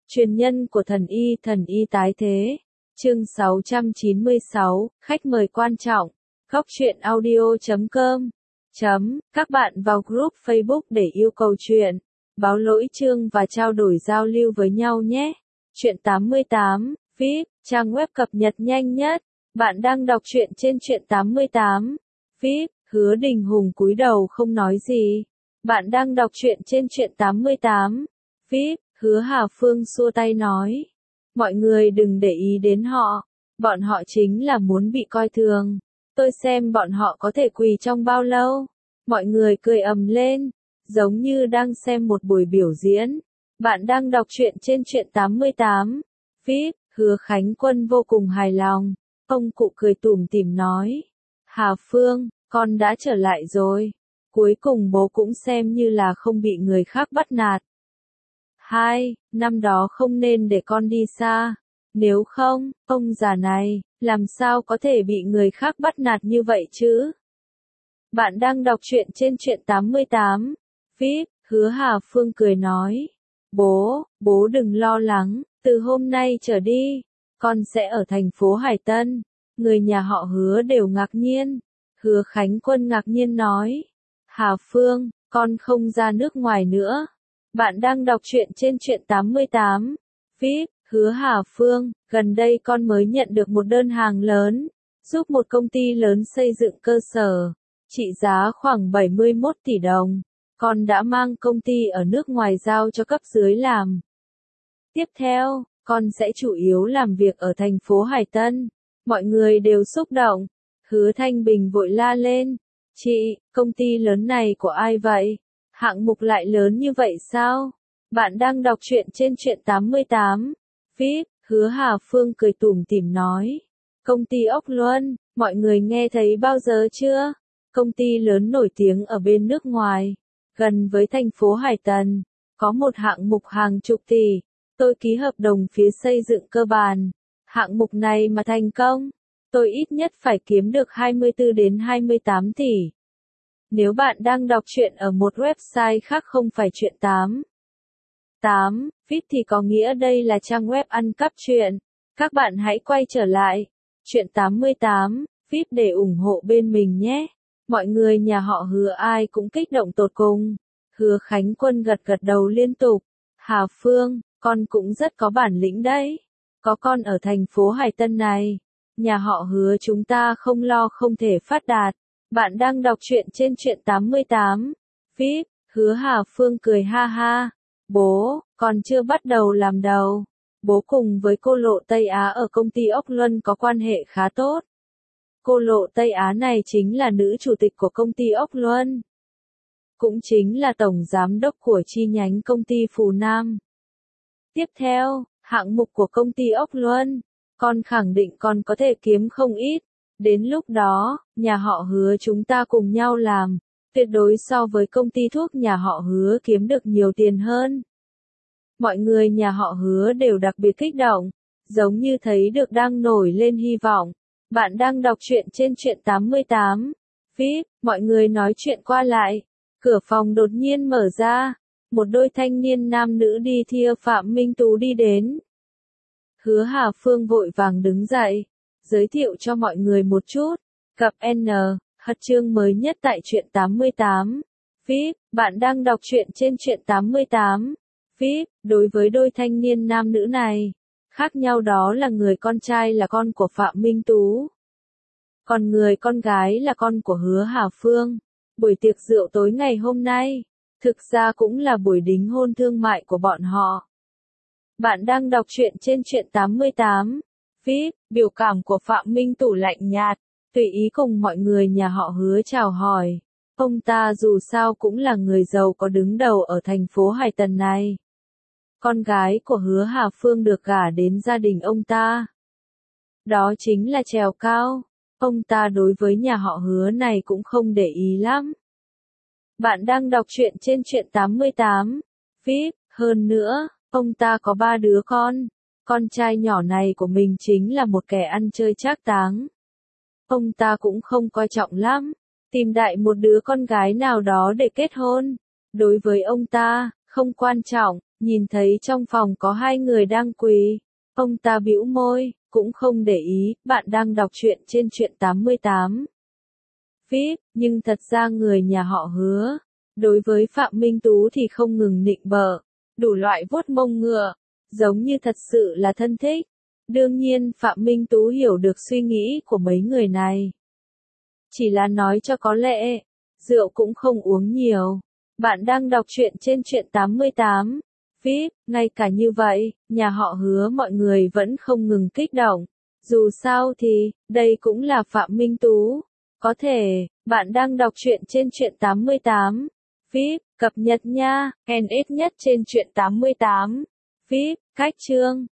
Truyền nhân của thần y tái thế. Chương 696, khách mời quan trọng. Góc truyện audio.com. Các bạn vào group Facebook để yêu cầu chuyện, báo lỗi chương và trao đổi giao lưu với nhau nhé. Chuyện 88, VIP, trang web cập nhật nhanh nhất. Bạn đang đọc truyện trên Chuyện 88, VIP, Hứa Đình Hùng cúi đầu không nói gì. Bạn đang đọc truyện trên Chuyện 88, VIP, Hứa Hà Phương xua tay nói. Mọi người đừng để ý đến họ, bọn họ chính là muốn bị coi thường. Tôi xem bọn họ có thể quỳ trong bao lâu. Mọi người cười ầm lên, giống như đang xem một buổi biểu diễn. Bạn đang đọc truyện trên Chuyện 88, VIP, Hứa Khánh Quân vô cùng hài lòng. Ông cụ cười tủm tỉm nói. Hà Phương, con đã trở lại rồi. Cuối cùng bố cũng xem như là không bị người khác bắt nạt. Năm đó không nên để con đi xa. Nếu không, ông già này, làm sao có thể bị người khác bắt nạt như vậy chứ? Bạn đang đọc truyện trên Chuyện 88, VIP, Hứa Hà Phương cười nói. Bố đừng lo lắng, từ hôm nay trở đi, con sẽ ở thành phố Hải Tân. Người nhà họ Hứa đều ngạc nhiên. Hứa Khánh Quân ngạc nhiên nói. Hà Phương, con không ra nước ngoài nữa. Bạn đang đọc truyện trên Chuyện 88, VIP, Hứa Hà Phương, gần đây con mới nhận được một đơn hàng lớn, giúp một công ty lớn xây dựng cơ sở, trị giá khoảng 71 tỷ đồng. Con đã mang công ty ở nước ngoài giao cho cấp dưới làm. Tiếp theo, con sẽ chủ yếu làm việc ở thành phố Hải Tân. Mọi người đều xúc động. Hứa Thanh Bình vội la lên. Chị, công ty lớn này của ai vậy? Hạng mục lại lớn như vậy sao? Bạn đang đọc truyện trên Chuyện 88, VIP, Hứa Hà Phương cười tủm tỉm nói. Công ty Ốc Luân, mọi người nghe thấy bao giờ chưa? Công ty lớn nổi tiếng ở bên nước ngoài, gần với thành phố Hải Tân, có một hạng mục hàng chục tỷ. Tôi ký hợp đồng phía xây dựng cơ bản. Hạng mục này mà thành công, tôi ít nhất phải kiếm được 24 đến 28 tỷ. Nếu bạn đang đọc truyện ở một website khác không phải Chuyện 88, VIP thì có nghĩa đây là trang web ăn cắp truyện. Các bạn hãy quay trở lại Chuyện 88, VIP để ủng hộ bên mình nhé. Mọi người nhà họ Hứa ai cũng kích động tột cùng. Hứa Khánh Quân gật gật đầu liên tục. Hà Phương, con cũng rất có bản lĩnh đấy. Có con ở thành phố Hải Tân này, nhà họ Hứa chúng ta không lo không thể phát đạt. Bạn đang đọc truyện trên Chuyện 88, VIP, Hứa Hà Phương cười ha ha. Bố, còn chưa bắt đầu làm đâu. Bố cùng với cô Lộ Tây Á ở công ty Ốc Luân có quan hệ khá tốt. Cô Lộ Tây Á này chính là nữ chủ tịch của công ty Ốc Luân. Cũng chính là tổng giám đốc của chi nhánh công ty Phù Nam. Tiếp theo, hạng mục của công ty Ốc Luân, con khẳng định con có thể kiếm không ít. Đến lúc đó, nhà họ Hứa chúng ta cùng nhau làm, tuyệt đối so với công ty thuốc nhà họ Hứa kiếm được nhiều tiền hơn. Mọi người nhà họ Hứa đều đặc biệt kích động, giống như thấy được đang nổi lên hy vọng. Bạn đang đọc truyện trên Chuyện 88, VIP, mọi người nói chuyện qua lại. Cửa phòng đột nhiên mở ra, một đôi thanh niên nam nữ đi thia Phạm Minh Tú đi đến. Hứa Hà Phương vội vàng đứng dậy, giới thiệu cho mọi người một chút. Cặp N, hot chương mới nhất tại Chuyện 88, VIP, bạn đang đọc truyện trên Chuyện 88, VIP, đối với đôi thanh niên nam nữ này, khác nhau đó là người con trai là con của Phạm Minh Tú, còn người con gái là con của Hứa Hà Phương. Buổi tiệc rượu tối ngày hôm nay, thực ra cũng là buổi đính hôn thương mại của bọn họ. Bạn đang đọc truyện trên Chuyện 88, VIP, biểu cảm của Phạm Minh Tú lạnh nhạt, tùy ý cùng mọi người nhà họ Hứa chào hỏi. Ông ta dù sao cũng là người giàu có đứng đầu ở thành phố Hải Tân này. Con gái của Hứa Hà Phương được gả đến gia đình ông ta. Đó chính là Trèo Cao. Ông ta đối với nhà họ Hứa này cũng không để ý lắm. Bạn đang đọc truyện trên Chuyện 88, VIP, hơn nữa, ông ta có 3 đứa con. Con trai nhỏ này của mình chính là một kẻ ăn chơi trác táng. Ông ta cũng không coi trọng lắm, tìm đại một đứa con gái nào đó để kết hôn. Đối với ông ta, không quan trọng, Nhìn thấy trong phòng có hai người đang quỳ, ông ta bĩu môi, cũng không để ý, bạn đang đọc truyện trên truyện 88. VIP, nhưng thật ra người nhà họ Hứa, đối với Phạm Minh Tú thì không ngừng nịnh bợ, đủ loại vuốt mông ngựa, giống như thật sự là thân thích. Đương nhiên Phạm Minh Tú hiểu được suy nghĩ của mấy người này. Chỉ là nói cho có lẽ, rượu cũng không uống nhiều. Bạn đang đọc truyện trên truyện 88. VIP, ngay cả như vậy, nhà họ Hứa mọi người vẫn không ngừng kích động. Dù sao thì, đây cũng là Phạm Minh Tú. Có thể, bạn đang đọc truyện trên truyện 88. VIP, cập nhật nha, NS nhất trên truyện 88. VIP, cách chương.